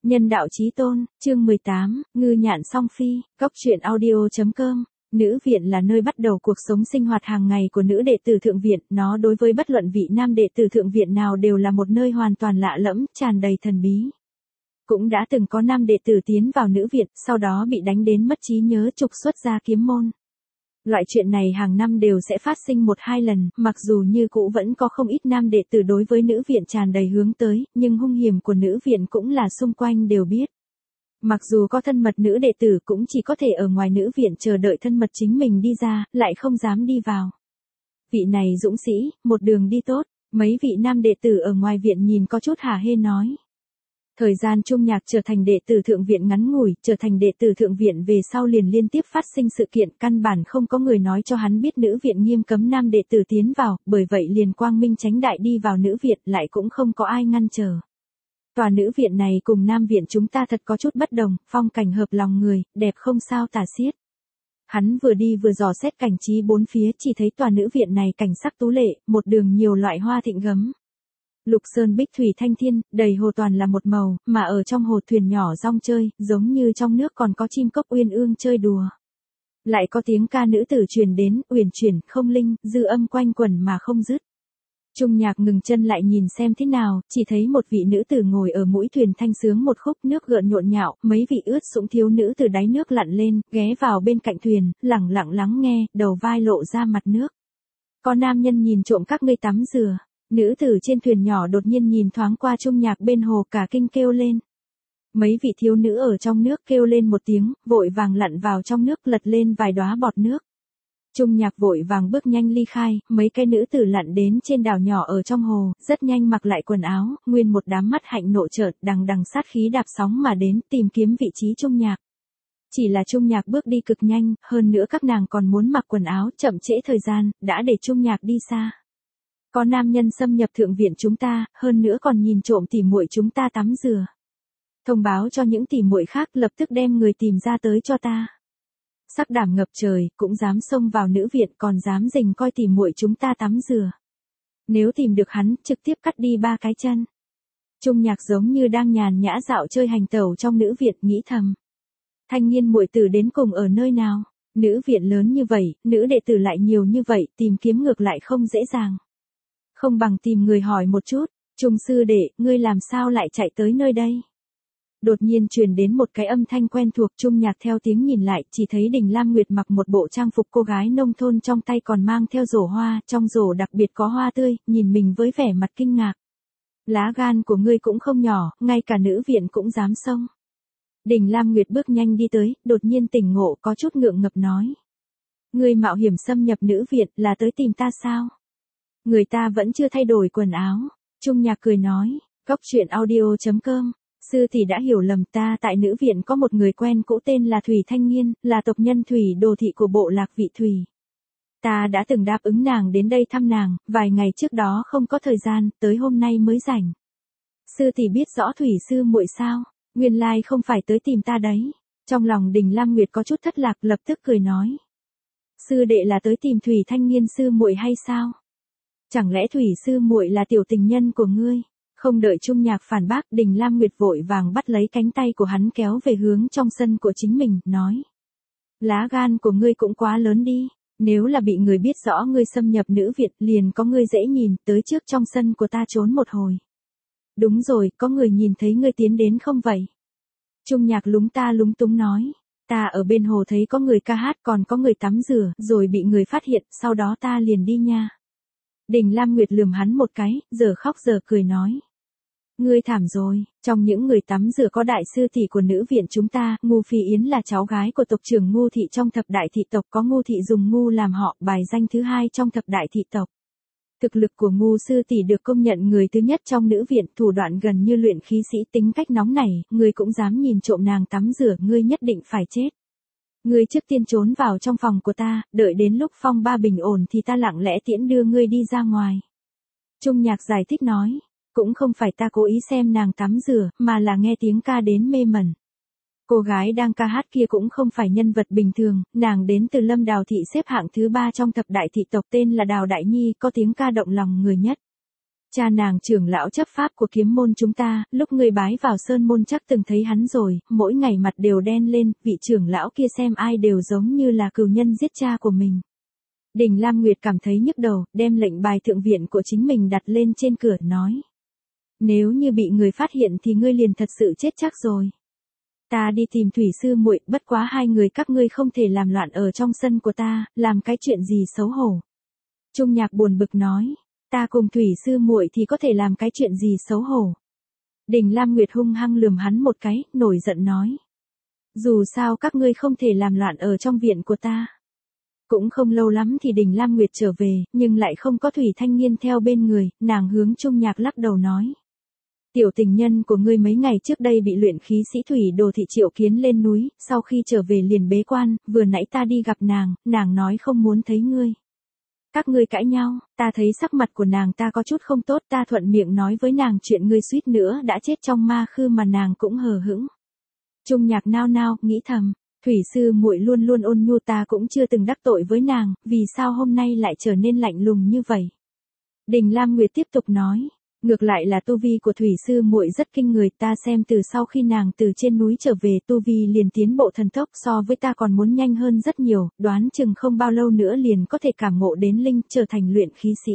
Nhân đạo chí tôn, chương 18, ngư nhạn song phi, góc truyện audio.com. Nữ viện là nơi bắt đầu cuộc sống sinh hoạt hàng ngày của nữ đệ tử thượng viện, nó đối với bất luận vị nam đệ tử thượng viện nào đều là một nơi hoàn toàn lạ lẫm, tràn đầy thần bí. Cũng đã từng có nam đệ tử tiến vào nữ viện, sau đó bị đánh đến mất trí nhớ trục xuất ra kiếm môn. Loại chuyện này hàng năm đều sẽ phát sinh 1-2 lần, mặc dù như cũ vẫn có không ít nam đệ tử đối với nữ viện tràn đầy hướng tới, nhưng hung hiểm của nữ viện cũng là xung quanh đều biết. Mặc dù có thân mật nữ đệ tử cũng chỉ có thể ở ngoài nữ viện chờ đợi thân mật chính mình đi ra, lại không dám đi vào. Vị này dũng sĩ, một đường đi tốt, mấy vị nam đệ tử ở ngoài viện nhìn có chút hả hê nói. Thời gian Trung Nhạc trở thành đệ tử thượng viện ngắn ngủi, trở thành đệ tử thượng viện về sau liền liên tiếp phát sinh sự kiện, căn bản không có người nói cho hắn biết nữ viện nghiêm cấm nam đệ tử tiến vào, bởi vậy liền quang minh chánh đại đi vào nữ viện, lại cũng không có ai ngăn trở. Tòa nữ viện này cùng nam viện chúng ta thật có chút bất đồng, phong cảnh hợp lòng người, đẹp không sao tả xiết. Hắn vừa đi vừa dò xét cảnh trí bốn phía, chỉ thấy tòa nữ viện này cảnh sắc tú lệ, một đường nhiều loại hoa thịnh gấm. Lục sơn bích thủy thanh thiên, đầy hồ toàn là một màu, mà ở trong hồ thuyền nhỏ rong chơi, giống như trong nước còn có chim cốc uyên ương chơi đùa. Lại có tiếng ca nữ tử truyền đến, uyển chuyển, không linh, dư âm quanh quẩn mà không dứt. Trung Nhạc ngừng chân lại nhìn xem thế nào, chỉ thấy một vị nữ tử ngồi ở mũi thuyền thanh sướng một khúc, nước gợn nhộn nhạo, mấy vị ướt sũng thiếu nữ từ đáy nước lặn lên, ghé vào bên cạnh thuyền, lẳng lặng lắng nghe, đầu vai lộ ra mặt nước. Có nam nhân nhìn trộm các ngươi tắm rửa. Nữ tử trên thuyền nhỏ đột nhiên nhìn thoáng qua Trung Nhạc bên hồ, cả kinh kêu lên. Mấy vị thiếu nữ ở trong nước kêu lên một tiếng, vội vàng lặn vào trong nước, lật lên vài đóa bọt nước. Trung Nhạc vội vàng bước nhanh ly khai, mấy cái nữ tử lặn đến trên đảo nhỏ ở trong hồ, rất nhanh mặc lại quần áo, nguyên một đám mắt hạnh nộ trợn, đằng đằng sát khí đạp sóng mà đến, tìm kiếm vị trí Trung Nhạc. Chỉ là Trung Nhạc bước đi cực nhanh, hơn nữa các nàng còn muốn mặc quần áo, chậm trễ thời gian, đã để Trung Nhạc đi xa. Có nam nhân xâm nhập thượng viện chúng ta, hơn nữa còn nhìn trộm tỉ muội chúng ta tắm rửa. Thông báo cho những tỉ muội khác, lập tức đem người tìm ra tới cho ta. Sắc đảm ngập trời, cũng dám xông vào nữ viện, còn dám rình coi tỉ muội chúng ta tắm rửa. Nếu tìm được hắn, trực tiếp cắt đi 3 cái chân. Trung Nhạc giống như đang nhàn nhã dạo chơi hành tẩu trong nữ viện, nghĩ thầm. Thanh niên muội tử đến cùng ở nơi nào? Nữ viện lớn như vậy, nữ đệ tử lại nhiều như vậy, tìm kiếm ngược lại không dễ dàng. Không bằng tìm người hỏi một chút, Trung sư đệ, ngươi làm sao lại chạy tới nơi đây? Đột nhiên truyền đến một cái âm thanh quen thuộc, Trung Nhạc theo tiếng nhìn lại, chỉ thấy Đình Lam Nguyệt mặc một bộ trang phục cô gái nông thôn, trong tay còn mang theo rổ hoa, trong rổ đặc biệt có hoa tươi, nhìn mình với vẻ mặt kinh ngạc. Lá gan của ngươi cũng không nhỏ, ngay cả nữ viện cũng dám xông. Đình Lam Nguyệt bước nhanh đi tới, đột nhiên tỉnh ngộ, có chút ngượng ngập nói. Ngươi mạo hiểm xâm nhập nữ viện, là tới tìm ta sao? Người ta vẫn chưa thay đổi quần áo. Trung Nhạc cười nói, góc truyện audio.com. Sư tỷ đã hiểu lầm, ta tại nữ viện có một người quen cũ tên là Thủy Thanh Nghiên, là tộc nhân Thủy Đồ thị của bộ lạc Vị Thủy. Ta đã từng đáp ứng nàng đến đây thăm nàng, vài ngày trước đó không có thời gian, tới hôm nay mới rảnh. Sư tỷ biết rõ Thủy sư muội sao? Nguyên lai không phải tới tìm ta đấy. Trong lòng Đình Lam Nguyệt có chút thất lạc, lập tức cười nói. Sư đệ là tới tìm Thủy Thanh Nghiên sư muội hay sao? Chẳng lẽ Thủy sư muội là tiểu tình nhân của ngươi? Không đợi Trung Nhạc phản bác, Đình Lam Nguyệt vội vàng bắt lấy cánh tay của hắn kéo về hướng trong sân của chính mình, nói. Lá gan của ngươi cũng quá lớn đi, nếu là bị người biết rõ ngươi xâm nhập nữ viện, liền có ngươi dễ nhìn, tới trước trong sân của ta trốn một hồi. Đúng rồi, có người nhìn thấy ngươi tiến đến không vậy? Trung Nhạc lúng ta lúng túng nói. Ta ở bên hồ thấy có người ca hát, còn có người tắm rửa, rồi bị người phát hiện, sau đó ta liền đi nha. Đình Lam Nguyệt lườm hắn một cái, giờ khóc giờ cười nói. Ngươi thảm rồi, trong những người tắm rửa có đại sư tỷ của nữ viện chúng ta, Ngu Phi Yến là cháu gái của tộc trưởng Ngu thị trong thập đại thị tộc, có Ngu thị dùng Ngu làm họ, bài danh thứ 2 trong thập đại thị tộc. Thực lực của Ngu sư tỷ được công nhận người thứ nhất trong nữ viện, thủ đoạn gần như luyện khí sĩ, tính cách nóng nảy, ngươi cũng dám nhìn trộm nàng tắm rửa, ngươi nhất định phải chết. Ngươi trước tiên trốn vào trong phòng của ta, đợi đến lúc phong ba bình ổn thì ta lặng lẽ tiễn đưa ngươi đi ra ngoài. Trung Nhạc giải thích nói, cũng không phải ta cố ý xem nàng tắm rửa, mà là nghe tiếng ca đến mê mẩn. Cô gái đang ca hát kia cũng không phải nhân vật bình thường, nàng đến từ Lâm Đào thị, xếp hạng thứ 3 trong thập đại thị tộc, tên là Đào Đại Nhi, có tiếng ca động lòng người nhất. Cha nàng trưởng lão chấp pháp của kiếm môn chúng ta, lúc ngươi bái vào sơn môn chắc từng thấy hắn rồi, mỗi ngày mặt đều đen lên, vị trưởng lão kia xem ai đều giống như là cừu nhân giết cha của mình. Đình Lam Nguyệt cảm thấy nhức đầu, đem lệnh bài thượng viện của chính mình đặt lên trên cửa, nói. Nếu như bị người phát hiện thì ngươi liền thật sự chết chắc rồi. Ta đi tìm Thủy sư muội, bất quá hai người các ngươi không thể làm loạn ở trong sân của ta, làm cái chuyện gì xấu hổ. Trung Nhạc buồn bực nói, ta cùng Thủy sư muội thì có thể làm cái chuyện gì xấu hổ. Đình Lam Nguyệt hung hăng lườm hắn một cái, nổi giận nói. Dù sao các ngươi không thể làm loạn ở trong viện của ta. Cũng không lâu lắm thì Đình Lam Nguyệt trở về, nhưng lại không có Thủy Thanh Nghiên theo bên người, nàng hướng Trung Nhạc lắc đầu nói. Tiểu tình nhân của ngươi mấy ngày trước đây bị luyện khí sĩ Thủy Đồ Thị triệu kiến lên núi, sau khi trở về liền bế quan, vừa nãy ta đi gặp nàng nói không muốn thấy ngươi. Các ngươi cãi nhau, ta thấy sắc mặt của nàng ta có chút không tốt, ta thuận miệng nói với nàng chuyện ngươi suýt nữa đã chết trong ma khư mà nàng cũng hờ hững. Trung Nhạc nao nao, nghĩ thầm, Thủy sư muội luôn luôn ôn nhu, ta cũng chưa từng đắc tội với nàng, vì sao hôm nay lại trở nên lạnh lùng như vậy. Đình Lam Nguyệt tiếp tục nói. Ngược lại là tu vi của Thủy sư muội rất kinh người, ta xem từ sau khi nàng từ trên núi trở về tu vi liền tiến bộ thần tốc, so với ta còn muốn nhanh hơn rất nhiều, đoán chừng không bao lâu nữa liền có thể cảm ngộ đến linh, trở thành luyện khí sĩ.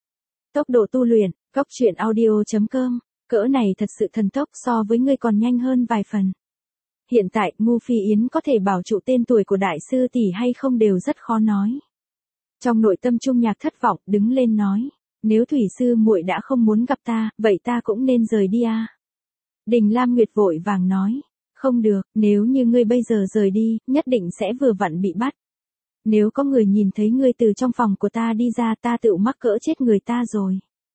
Tốc độ tu luyện, goctruyện.audio.com, cỡ này thật sự thần tốc, so với ngươi còn nhanh hơn vài phần. Hiện tại, Ngu Phi Yến có thể bảo trụ tên tuổi của đại sư tỷ hay không đều rất khó nói. Trong nội tâm Trung Nhạc thất vọng, đứng lên nói. Nếu Thủy sư muội đã không muốn gặp ta, vậy ta cũng nên rời đi à. Đình Lam Nguyệt vội vàng nói. Không được, nếu như ngươi bây giờ rời đi, nhất định sẽ vừa vặn bị bắt. Nếu có người nhìn thấy ngươi từ trong phòng của ta đi ra, ta tự mắc cỡ chết người ta rồi.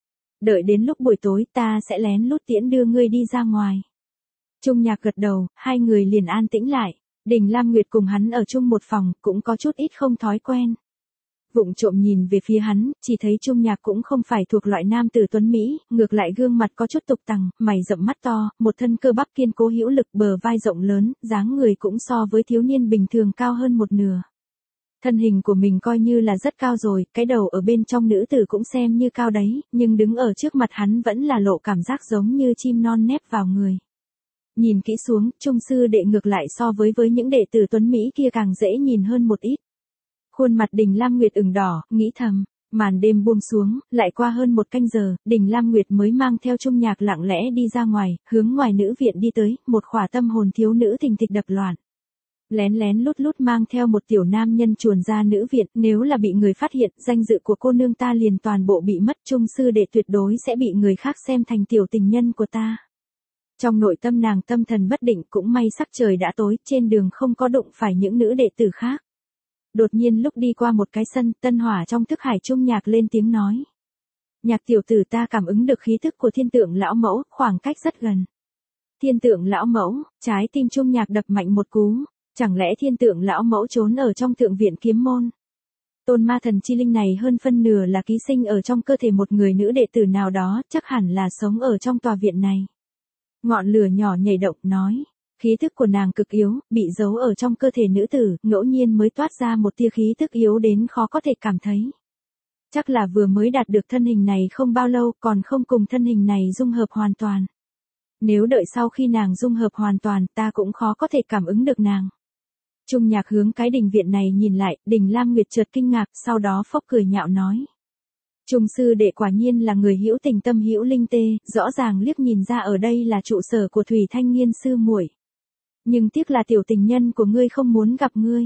Đợi đến lúc buổi tối ta sẽ lén lút tiễn đưa ngươi đi ra ngoài. Trung Nhạc gật đầu, hai người liền an tĩnh lại. Đình Lam Nguyệt cùng hắn ở chung một phòng, cũng có chút ít không thói quen. Vụng trộm nhìn về phía hắn, chỉ thấy Trung Nhạc cũng không phải thuộc loại nam tử tuấn Mỹ, ngược lại gương mặt có chút tục tằng, mày rậm mắt to, một thân cơ bắp kiên cố hữu lực, bờ vai rộng lớn, dáng người cũng so với thiếu niên bình thường cao hơn một nửa. Thân hình của mình coi như là rất cao rồi, cái đầu ở bên trong nữ tử cũng xem như cao đấy, nhưng đứng ở trước mặt hắn vẫn là lộ cảm giác giống như chim non nép vào người. Nhìn kỹ xuống, Trung sư đệ ngược lại so với những đệ tử tuấn Mỹ kia càng dễ nhìn hơn một ít. Khuôn mặt Đình Lam Nguyệt ửng đỏ, nghĩ thầm, màn đêm buông xuống, lại qua hơn một canh giờ, Đình Lam Nguyệt mới mang theo Trung Nhạc lặng lẽ đi ra ngoài, hướng ngoài nữ viện đi tới, một khỏa tâm hồn thiếu nữ thình thịch đập loạn. Lén lén lút lút mang theo một tiểu nam nhân chuồn ra nữ viện, nếu là bị người phát hiện, danh dự của cô nương ta liền toàn bộ bị mất, Trung sư đệ tuyệt đối sẽ bị người khác xem thành tiểu tình nhân của ta. Trong nội tâm nàng tâm thần bất định, cũng may sắc trời đã tối, trên đường không có đụng phải những nữ đệ tử khác. Đột nhiên lúc đi qua một cái sân, Tân Hỏa trong thức hải Trung Nhạc lên tiếng nói. Nhạc tiểu tử, ta cảm ứng được khí thức của thiên tượng lão mẫu, khoảng cách rất gần. Thiên tượng lão mẫu, trái tim Trung Nhạc đập mạnh một cú, chẳng lẽ thiên tượng lão mẫu trốn ở trong thượng viện kiếm môn? Tôn ma thần chi linh này hơn phân nửa là ký sinh ở trong cơ thể một người nữ đệ tử nào đó, chắc hẳn là sống ở trong tòa viện này. Ngọn lửa nhỏ nhảy động, nói. Khí thức của nàng cực yếu, bị giấu ở trong cơ thể nữ tử, ngẫu nhiên mới toát ra một tia khí thức yếu đến khó có thể cảm thấy. Chắc là vừa mới đạt được thân hình này không bao lâu, còn không cùng thân hình này dung hợp hoàn toàn. Nếu đợi sau khi nàng dung hợp hoàn toàn, ta cũng khó có thể cảm ứng được nàng. Trung Nhạc hướng cái đình viện này nhìn lại, Đình Lam Nguyệt chợt kinh ngạc, sau đó phốc cười nhạo nói. Trung sư đệ quả nhiên là người hữu tình tâm hữu linh tê, rõ ràng liếc nhìn ra ở đây là trụ sở của Thủy Thanh Nghiên sư muội. Nhưng tiếc là tiểu tình nhân của ngươi không muốn gặp ngươi.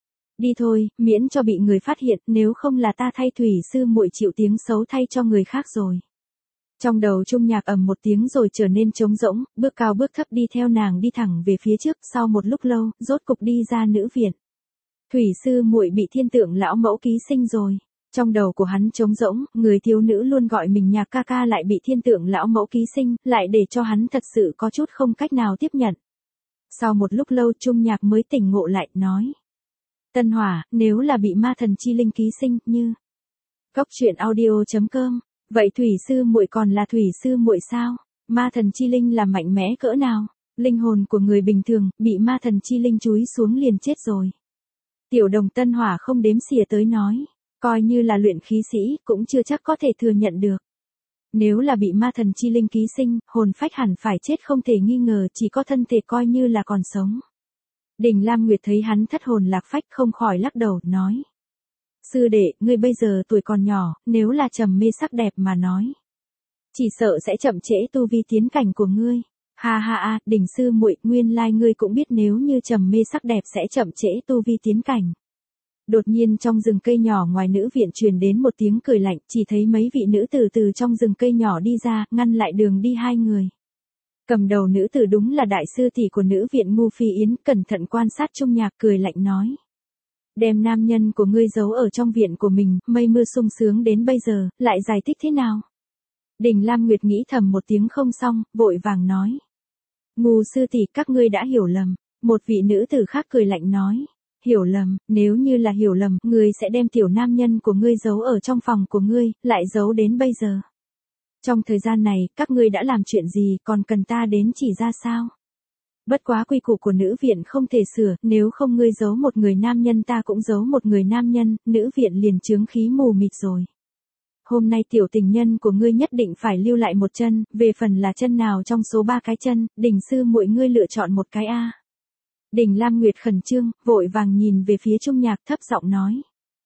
Đi thôi, miễn cho bị người phát hiện, nếu không là ta thay Thủy sư muội chịu tiếng xấu thay cho người khác rồi. Trong đầu Trung Nhạc ầm một tiếng rồi trở nên trống rỗng, bước cao bước thấp đi theo nàng đi thẳng về phía trước, sau một lúc lâu, rốt cục đi ra nữ viện. Thủy sư muội bị thiên tượng lão mẫu ký sinh rồi. Trong đầu của hắn trống rỗng, người thiếu nữ luôn gọi mình Nhạc ca ca lại bị thiên tượng lão mẫu ký sinh, lại để cho hắn thật sự có chút không cách nào tiếp nhận. Sau một lúc lâu Trung Nhạc mới tỉnh ngộ lại, nói. Tân Hỏa, nếu là bị ma thần chi linh ký sinh, như. goctruyện.audio.com, vậy Thủy sư muội còn là Thủy sư muội sao? Ma thần chi linh là mạnh mẽ cỡ nào? Linh hồn của người bình thường, bị ma thần chi linh chúi xuống liền chết rồi. Tiểu đồng Tân Hỏa không đếm xỉa tới nói. Coi như là luyện khí sĩ, cũng chưa chắc có thể thừa nhận được. Nếu là bị ma thần chi linh ký sinh, hồn phách hẳn phải chết không thể nghi ngờ, chỉ có thân thể coi như là còn sống. Đình Lam Nguyệt thấy hắn thất hồn lạc phách không khỏi lắc đầu, nói. Sư đệ, ngươi bây giờ tuổi còn nhỏ, nếu là trầm mê sắc đẹp mà nói. Chỉ sợ sẽ chậm trễ tu vi tiến cảnh của ngươi. Ha ha ha, Đình sư muội, nguyên lai ngươi cũng biết nếu như trầm mê sắc đẹp sẽ chậm trễ tu vi tiến cảnh. Đột nhiên trong rừng cây nhỏ ngoài nữ viện truyền đến một tiếng cười lạnh, chỉ thấy mấy vị nữ tử từ trong rừng cây nhỏ đi ra, ngăn lại đường đi hai người. Cầm đầu nữ tử đúng là đại sư tỷ của nữ viện Ngu Phi Yến, cẩn thận quan sát Trung Nhạc cười lạnh nói. Đem nam nhân của ngươi giấu ở trong viện của mình, mây mưa sung sướng đến bây giờ, lại giải thích thế nào? Đình Lam Nguyệt nghĩ thầm một tiếng không xong, vội vàng nói. Ngu sư tỷ, các ngươi đã hiểu lầm. Một vị nữ tử khác cười lạnh nói. Hiểu lầm, nếu như là hiểu lầm, ngươi sẽ đem tiểu nam nhân của ngươi giấu ở trong phòng của ngươi, lại giấu đến bây giờ. Trong thời gian này, các ngươi đã làm chuyện gì, còn cần ta đến chỉ ra sao? Bất quá quy củ của nữ viện không thể sửa, nếu không ngươi giấu một người nam nhân ta cũng giấu một người nam nhân, nữ viện liền chướng khí mù mịt rồi. Hôm nay tiểu tình nhân của ngươi nhất định phải lưu lại một chân, về phần là chân nào trong số 3 cái chân, Đình sư muội ngươi lựa chọn một cái a. Đình Lam Nguyệt khẩn trương, vội vàng nhìn về phía Trung Nhạc thấp giọng nói.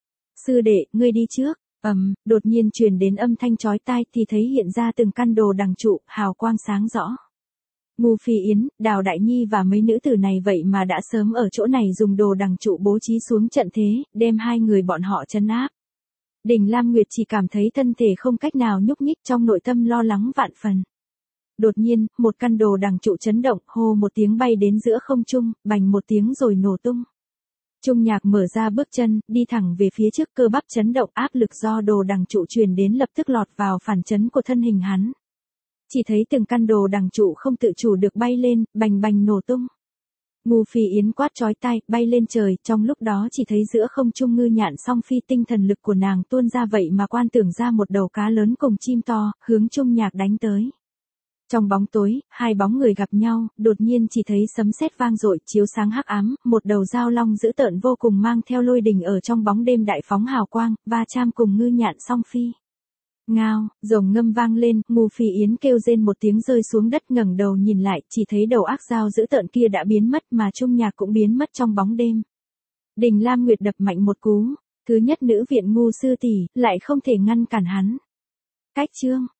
Sư đệ, ngươi đi trước. Đột nhiên truyền đến âm thanh chói tai thì thấy hiện ra từng căn đồ đằng trụ, hào quang sáng rõ. Ngu Phi Yến, Đào Đại Nhi và mấy nữ tử này vậy mà đã sớm ở chỗ này dùng đồ đằng trụ bố trí xuống trận thế, đem hai người bọn họ trấn áp. Đình Lam Nguyệt chỉ cảm thấy thân thể không cách nào nhúc nhích, trong nội tâm lo lắng vạn phần. Đột nhiên, một căn đồ đằng trụ chấn động, hô một tiếng bay đến giữa không trung, bành một tiếng rồi nổ tung. Trung Nhạc mở ra bước chân, đi thẳng về phía trước, cơ bắp chấn động, áp lực do đồ đằng trụ truyền đến lập tức lọt vào phản chấn của thân hình hắn. Chỉ thấy từng căn đồ đằng trụ không tự chủ được bay lên, bành bành nổ tung. Ngu Phi Yến quát chói tai, bay lên trời, trong lúc đó chỉ thấy giữa không trung Ngư Nhạn Song Phi, tinh thần lực của nàng tuôn ra vậy mà quan tưởng ra một đầu cá lớn cùng chim to, hướng Trung Nhạc đánh tới. Trong bóng tối, hai bóng người gặp nhau, đột nhiên chỉ thấy sấm sét vang dội, chiếu sáng hắc ám, một đầu dao long dữ tợn vô cùng mang theo lôi đình ở trong bóng đêm đại phóng hào quang, va chạm cùng Ngư Nhạn Song Phi. Ngao, rồng ngâm vang lên, Ngu Phi Yến kêu rên một tiếng rơi xuống đất, ngẩng đầu nhìn lại, chỉ thấy đầu ác dao dữ tợn kia đã biến mất mà Trung Nhạc cũng biến mất trong bóng đêm. Đình Lam Nguyệt đập mạnh một cú, thứ nhất nữ viện Ngu sư tỷ lại không thể ngăn cản hắn. Cách chương